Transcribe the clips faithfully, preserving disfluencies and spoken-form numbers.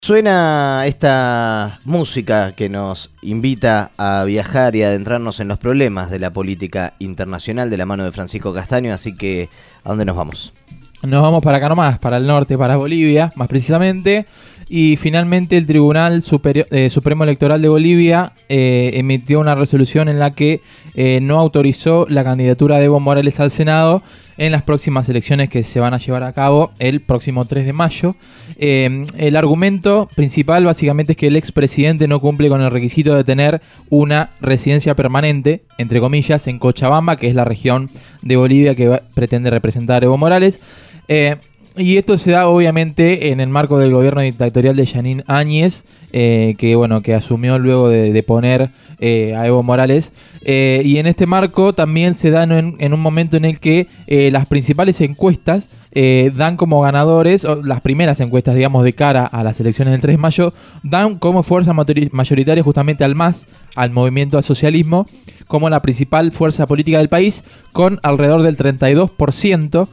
Suena esta música que nos invita a viajar y adentrarnos en los problemas de la política internacional de la mano de Francisco Castaño, así que ¿a dónde nos vamos? Nos vamos para acá nomás, para el norte, para Bolivia, más precisamente. Y finalmente el Tribunal Superior, eh, Supremo Electoral de Bolivia eh, emitió una resolución en la que eh, no autorizó la candidatura de Evo Morales al Senado en las próximas elecciones que se van a llevar a cabo el próximo tres de mayo. Eh, el argumento principal básicamente es que el expresidente no cumple con el requisito de tener una residencia permanente, entre comillas, en Cochabamba, que es la región de Bolivia que va, pretende representar a Evo Morales. Eh, y esto se da obviamente en el marco del gobierno dictatorial de Jeanine Áñez, eh, que bueno que asumió luego de, de poner eh, a Evo Morales. Eh, y en este marco también se da en, en un momento en el que eh, las principales encuestas eh, dan como ganadores, o las primeras encuestas, digamos, de cara a las elecciones del tres de mayo, dan como fuerza mayoritaria justamente al M A S, al movimiento al socialismo, como la principal fuerza política del país, con alrededor del treinta y dos por ciento.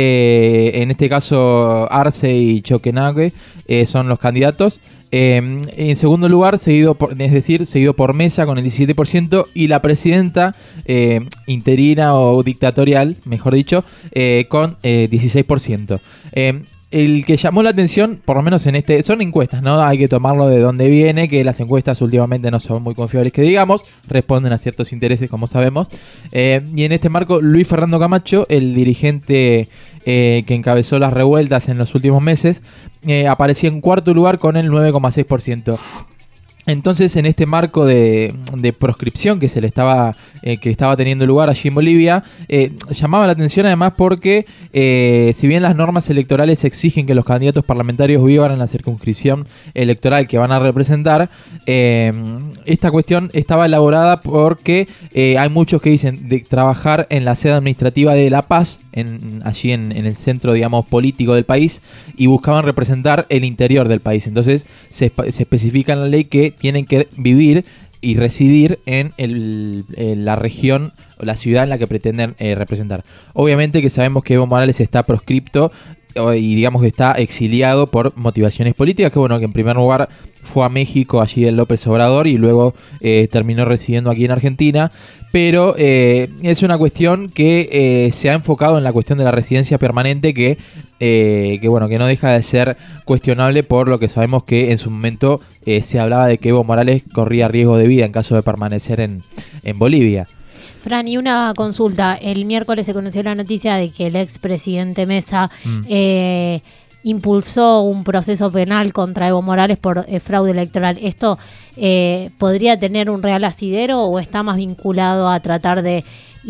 Eh, en este caso, Arce y Choquenague eh, son los candidatos. Eh, en segundo lugar, seguido por, es decir, seguido por Mesa con el diecisiete por ciento y la presidenta eh, interina o dictatorial, mejor dicho, eh, con eh, dieciséis por ciento. Eh, El que llamó la atención, por lo menos en este, son encuestas, ¿no? Hay que tomarlo de dónde viene, que las encuestas últimamente no son muy confiables, que digamos, responden a ciertos intereses, como sabemos. Eh, y en este marco, Luis Fernando Camacho, el dirigente eh, que encabezó las revueltas en los últimos meses, eh, aparecía en cuarto lugar con el nueve coma seis por ciento. Entonces, en este marco de, de proscripción que se le estaba eh, que estaba teniendo lugar allí en Bolivia, eh, llamaba la atención además porque eh, si bien las normas electorales exigen que los candidatos parlamentarios vivan en la circunscripción electoral que van a representar, eh, esta cuestión estaba elaborada porque eh, hay muchos que dicen de trabajar en la sede administrativa de La Paz, en, allí en, en el centro, digamos, político del país, y buscaban representar el interior del país. Entonces se, se especifica en la ley que tienen que vivir y residir en, el, en la región o la ciudad en la que pretenden eh, representar. Obviamente que sabemos que Evo Morales está proscripto y digamos que está exiliado por motivaciones políticas, que bueno, que en primer lugar fue a México, allí el López Obrador, y luego eh, terminó residiendo aquí en Argentina, pero eh, es una cuestión que eh, se ha enfocado en la cuestión de la residencia permanente, que, eh, que bueno, que no deja de ser cuestionable, por lo que sabemos que en su momento eh, se hablaba de que Evo Morales corría riesgo de vida en caso de permanecer en, en Bolivia. Fran, y una consulta. El miércoles se conoció la noticia de que el expresidente Mesa mm. eh, impulsó un proceso penal contra Evo Morales por eh, fraude electoral. ¿Esto eh, podría tener un real asidero o está más vinculado a tratar de,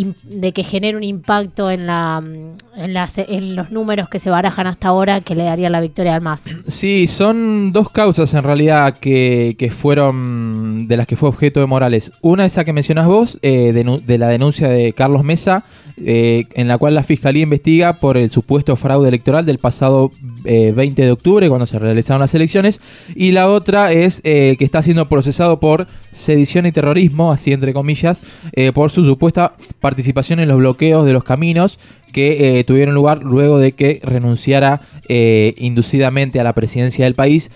de que genere un impacto en, la, en, las, en los números que se barajan hasta ahora que le daría la victoria al M A S? Sí, son dos causas en realidad que, que fueron de las que fue objeto de Morales. Una es esa que mencionás vos, eh, de, de la denuncia de Carlos Mesa, eh, en la cual la Fiscalía investiga por el supuesto fraude electoral del pasado eh, veinte de octubre, cuando se realizaron las elecciones. Y la otra es eh, que está siendo procesado por sedición y terrorismo, así entre comillas, eh, por su supuesta participación en los bloqueos de los caminos que eh, tuvieron lugar luego de que renunciara eh, inducidamente a la presidencia del país.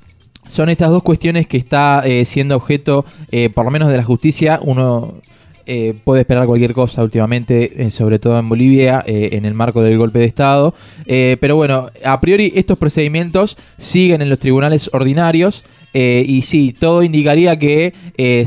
Son estas dos cuestiones que está eh, siendo objeto, eh, por lo menos de la justicia. Uno eh, puede esperar cualquier cosa últimamente, eh, sobre todo en Bolivia, eh, en el marco del golpe de Estado. Eh, pero bueno, a priori estos procedimientos siguen en los tribunales ordinarios. Eh, y sí, todo indicaría que eh,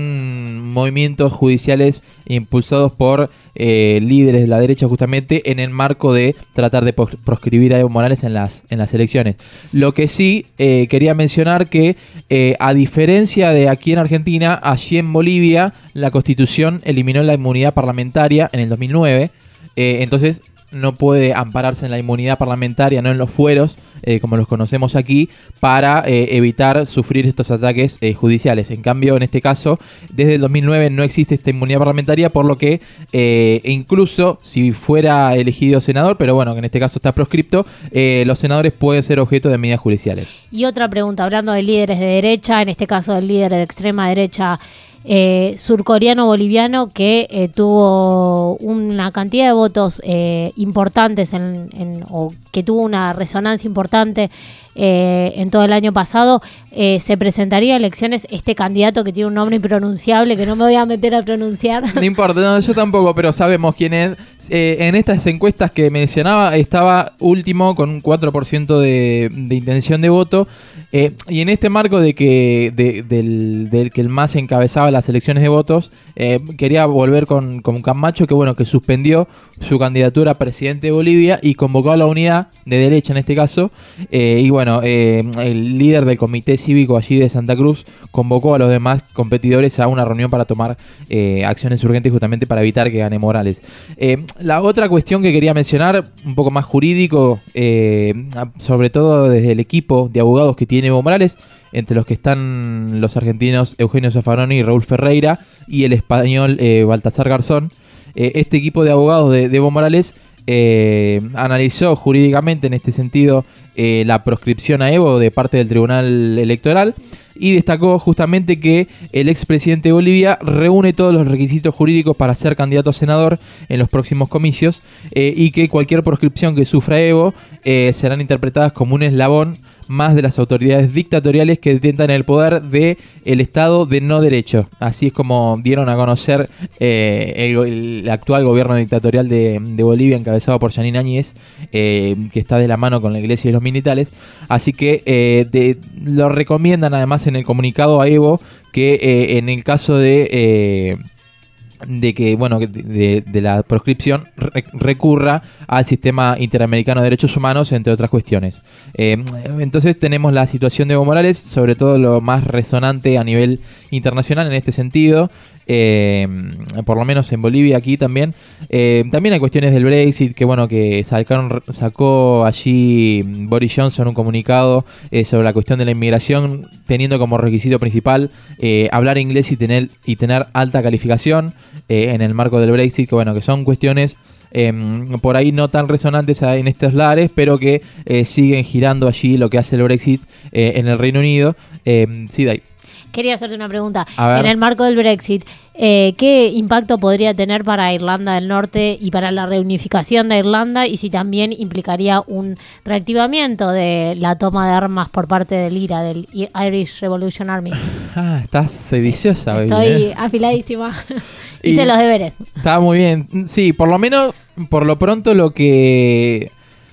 son movimientos judiciales impulsados por eh, líderes de la derecha, justamente en el marco de tratar de proscribir a Evo Morales en las, en las elecciones. Lo que sí eh, quería mencionar que eh, a diferencia de aquí en Argentina, allí en Bolivia la Constitución eliminó la inmunidad parlamentaria en el dos mil nueve, eh, entonces no puede ampararse en la inmunidad parlamentaria, no en los fueros, eh, como los conocemos aquí, para eh, evitar sufrir estos ataques eh, judiciales. En cambio, en este caso, desde el dos mil nueve no existe esta inmunidad parlamentaria, por lo que eh, incluso si fuera elegido senador, pero bueno, que en este caso está proscripto, eh, los senadores pueden ser objeto de medidas judiciales. Y otra pregunta, hablando de líderes de derecha, en este caso del líder de extrema derecha eh, surcoreano-boliviano, que eh, tuvo una cantidad de votos eh, importantes en, en, o que tuvo una resonancia importante eh, en todo el año pasado, eh, se presentaría a elecciones este candidato que tiene un nombre impronunciable que no me voy a meter a pronunciar. No importa, no, yo tampoco, pero sabemos quién es. Eh, en estas encuestas que mencionaba estaba último con un cuatro por ciento de, de intención de voto, eh, y en este marco de que de, del, del que el M A S encabezaba las elecciones de votos, eh, quería volver con, con Camacho, que bueno, que suspendió su candidatura a presidente de Bolivia y convocó a la unidad de derecha en este caso, eh, y bueno, eh, el líder del comité cívico allí de Santa Cruz convocó a los demás competidores a una reunión para tomar eh, acciones urgentes justamente para evitar que gane Morales. Eh, la otra cuestión que quería mencionar, un poco más jurídico, eh, sobre todo desde el equipo de abogados que tiene Evo Morales, entre los que están los argentinos Eugenio Zaffaroni y Raúl Ferreira, y el español eh, Baltasar Garzón. Eh, este equipo de abogados de, de Evo Morales eh, analizó jurídicamente en este sentido eh, la proscripción a Evo de parte del Tribunal Electoral y destacó justamente que el expresidente de Bolivia reúne todos los requisitos jurídicos para ser candidato a senador en los próximos comicios, eh, y que cualquier proscripción que sufra Evo eh, serán interpretadas como un eslabón más de las autoridades dictatoriales que detentan el poder del Estado de no derecho. Así es como dieron a conocer eh, el, el actual gobierno dictatorial de, de Bolivia, encabezado por Yanine Áñez, eh, que está de la mano con la iglesia y los militares. Así que eh, de, lo recomiendan además en el comunicado a Evo que eh, en el caso de... Eh, de que, bueno, de, de la proscripción re- recurra al sistema interamericano de derechos humanos, entre otras cuestiones. Eh, entonces tenemos la situación de Evo Morales, sobre todo lo más resonante a nivel internacional en este sentido, eh, por lo menos en Bolivia, aquí también. Eh, también hay cuestiones del Brexit, que bueno, que sacaron, sacó allí Boris Johnson un comunicado eh, sobre la cuestión de la inmigración, teniendo como requisito principal eh, hablar inglés y tener, y tener alta calificación. Eh, en el marco del Brexit, que bueno, que son cuestiones eh, por ahí no tan resonantes en estos lares, pero que eh, siguen girando allí lo que hace el Brexit eh, en el Reino Unido. Eh, sí, Dai. Quería hacerte una pregunta. En el marco del Brexit, eh, ¿qué impacto podría tener para Irlanda del Norte y para la reunificación de Irlanda? Y si también implicaría un reactivamiento de la toma de armas por parte del I R A, del Irish Revolution Army. Ah, estás sediciosa. Sí, estoy eh. afiladísima. Hice los deberes. Está muy bien. Sí, por lo menos, por lo pronto lo que...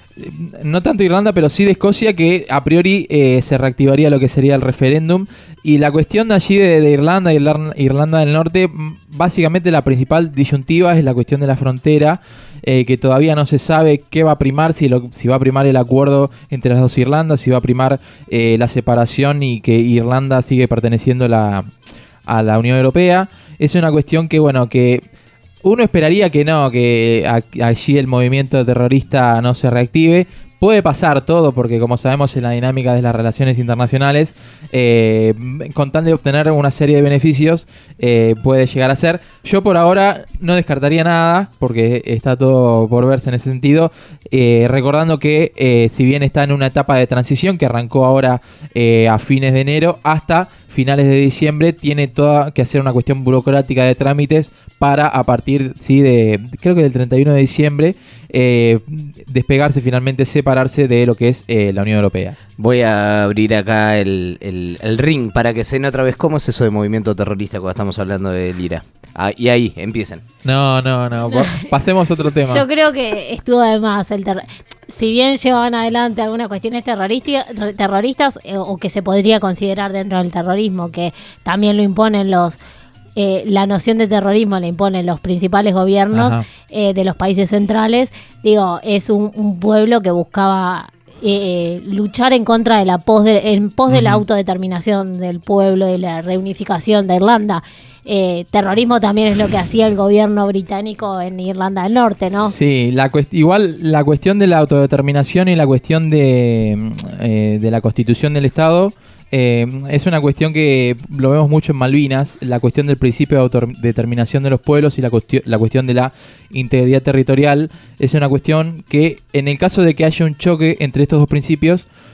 No tanto Irlanda, pero sí de Escocia, que a priori eh, se reactivaría lo que sería el referéndum. Y la cuestión de allí de, de Irlanda y Irlanda del Norte, básicamente la principal disyuntiva es la cuestión de la frontera, eh, que todavía no se sabe qué va a primar, si, lo, si va a primar el acuerdo entre las dos Irlandas, si va a primar eh, la separación y que Irlanda sigue perteneciendo la, a la Unión Europea. Es una cuestión que, bueno, que... Uno esperaría que no, que allí el movimiento terrorista no se reactive. Puede pasar todo, porque como sabemos en la dinámica de las relaciones internacionales, eh, con tal de obtener una serie de beneficios, eh, puede llegar a ser. Yo por ahora no descartaría nada, porque está todo por verse en ese sentido, eh, recordando que eh, si bien está en una etapa de transición que arrancó ahora eh, a fines de enero hasta finales de diciembre, tiene toda que hacer una cuestión burocrática de trámites para a partir, sí, de creo que del treinta y uno de diciembre, eh, despegarse finalmente, separarse de lo que es eh, la Unión Europea. Voy a abrir acá el, el, el ring para que se den otra vez cómo es eso de movimiento terrorista cuando estamos hablando del I R A. Ah, y ahí, empiecen. No, no, no, pasemos a otro tema. Yo creo que estuvo de más el ter- si bien llevaban adelante algunas cuestiones terroristas, terroristas eh, o que se podría considerar dentro del terrorismo, que también lo imponen los... Eh, la noción de terrorismo la imponen los principales gobiernos eh, de los países centrales. Digo, es un, un pueblo que buscaba eh, luchar en contra de la pos de, en pos uh-huh. de la autodeterminación del pueblo, de la reunificación de Irlanda. Eh, terrorismo también es lo que hacía el gobierno británico en Irlanda del Norte, ¿no? Sí, la cuest- igual la cuestión de la autodeterminación y la cuestión de, eh, de la constitución del Estado eh, es una cuestión que lo vemos mucho en Malvinas, la cuestión del principio de autodeterminación de los pueblos y la, cuestión, la cuestión de la integridad territorial es una cuestión que en el caso de que haya un choque entre estos dos principios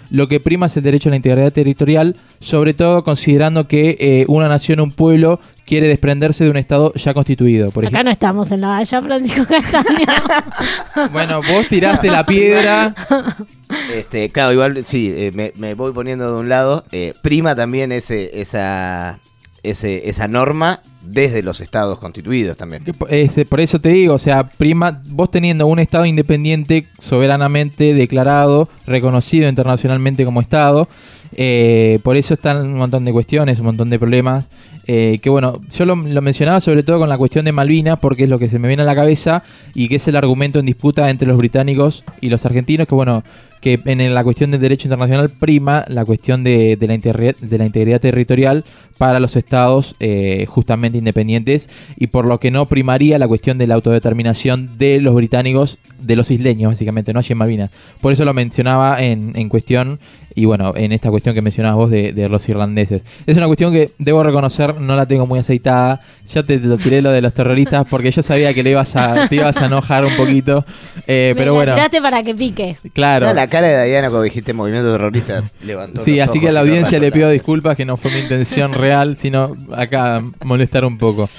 lo que prima es el derecho a la integridad territorial, sobre todo considerando que eh, una nación, un pueblo, quiere desprenderse de un Estado ya constituido. Por Acá no estamos en la valla, Francisco Castaño. Bueno, vos tiraste la piedra. Este, claro, igual sí, eh, me, me voy poniendo de un lado. Eh, prima también ese, esa, ese, esa norma desde los estados constituidos también. Ese, por eso te digo, o sea, prima, vos teniendo un Estado independiente soberanamente declarado, reconocido internacionalmente como Estado, eh, por eso están un montón de cuestiones, un montón de problemas. Eh, que bueno, yo lo, lo mencionaba sobre todo con la cuestión de Malvinas, porque es lo que se me viene a la cabeza y que es el argumento en disputa entre los británicos y los argentinos, que bueno, que en la cuestión del derecho internacional prima la cuestión de, de, la, integridad, de la integridad territorial para los estados eh, justamente independientes, y por lo que no primaría la cuestión de la autodeterminación de los británicos, de los isleños básicamente, no allí en Malvinas. Por eso lo mencionaba en, en cuestión, y bueno, en esta cuestión que mencionabas vos de, de los irlandeses. Es una cuestión que debo reconocer, no la tengo muy aceitada. Ya te, te lo tiré lo de los terroristas porque yo sabía que le ibas a, te ibas a enojar un poquito. Eh, pero Me bueno. tiraste para que pique. Claro. No, la cara de Diana cuando dijiste movimiento terrorista levantó. Sí, los así ojos, que a la audiencia le pido la... disculpas, que no fue mi intención real, sino acá molestar un poco.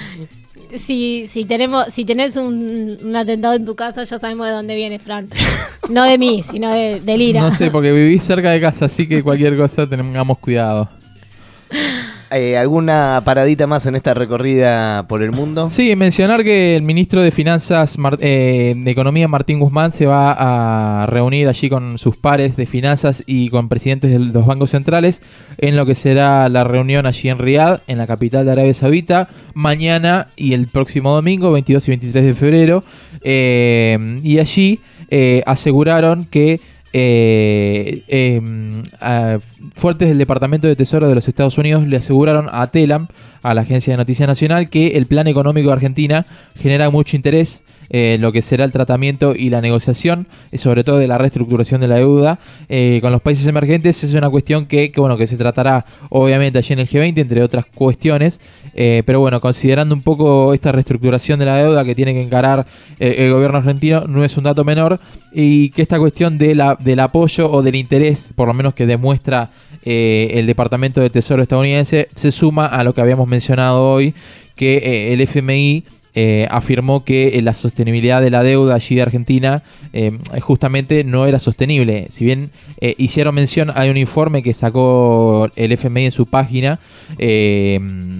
Si, si tenemos, si tenés un, un atentado en tu casa, ya sabemos de dónde viene, Fran. No de mí, sino de, de Lira. No sé, porque vivís cerca de casa, así que cualquier cosa tengamos cuidado. Eh, ¿Alguna paradita más en esta recorrida por el mundo? Sí, mencionar que el ministro de Finanzas, Mar- eh, de Economía, Martín Guzmán, se va a reunir allí con sus pares de finanzas y con presidentes de los bancos centrales en lo que será la reunión allí en Riad, en la capital de Arabia Saudita, mañana y el próximo domingo, veintidós y veintitrés de febrero. Eh, y allí eh, aseguraron que Eh, eh, eh, fuertes del Departamento de Tesoro de los Estados Unidos le aseguraron a Telam, a la Agencia de Noticias Nacional, que el plan económico de Argentina genera mucho interés en eh, lo que será el tratamiento y la negociación, eh, sobre todo de la reestructuración de la deuda eh, con los países emergentes. Es una cuestión que, que, bueno, que se tratará obviamente allí en el G veinte, entre otras cuestiones, eh, pero bueno, considerando un poco esta reestructuración de la deuda que tiene que encarar eh, el gobierno argentino, no es un dato menor, y que esta cuestión de la, del apoyo o del interés, por lo menos que demuestra eh, el Departamento de Tesoro estadounidense, se suma a lo que habíamos mencionado hoy, que eh, el F M I eh, afirmó que eh, la sostenibilidad de la deuda allí de Argentina eh, justamente no era sostenible. Si bien eh, hicieron mención, hay un informe que sacó el F M I en su página, eh,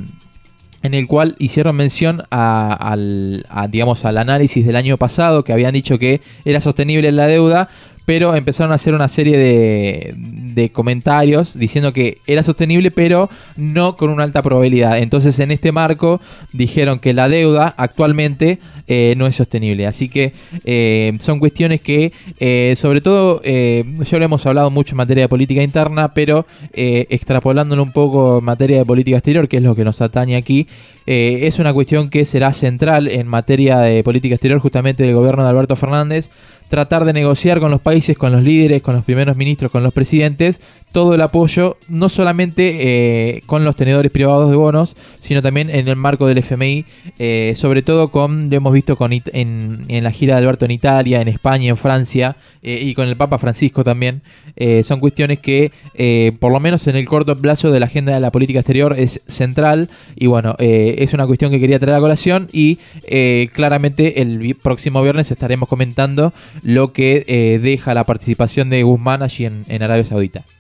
en el cual hicieron mención a, al, a, digamos, al análisis del año pasado, que habían dicho que era sostenible la deuda, pero empezaron a hacer una serie de, de comentarios diciendo que era sostenible, pero no con una alta probabilidad. Entonces, en este marco, dijeron que la deuda actualmente eh, no es sostenible. Así que eh, son cuestiones que, eh, sobre todo, eh, ya lo hemos hablado mucho en materia de política interna, pero eh, extrapolándolo un poco en materia de política exterior, que es lo que nos atañe aquí, eh, es una cuestión que será central en materia de política exterior, justamente del gobierno de Alberto Fernández. Tratar de negociar con los países, con los líderes, con los primeros ministros, con los presidentes, todo el apoyo, no solamente eh, con los tenedores privados de bonos, sino también en el marco del F M I, eh, sobre todo con, lo hemos visto con it- en, en la gira de Alberto en Italia, en España, en Francia, eh, y con el Papa Francisco también. Eh, son cuestiones que, eh, por lo menos en el corto plazo de la agenda de la política exterior, es central, y bueno, eh, es una cuestión que quería traer a colación, y eh, claramente el vi- próximo viernes estaremos comentando lo que eh, deja la participación de Guzmán allí en, en Arabia Saudita.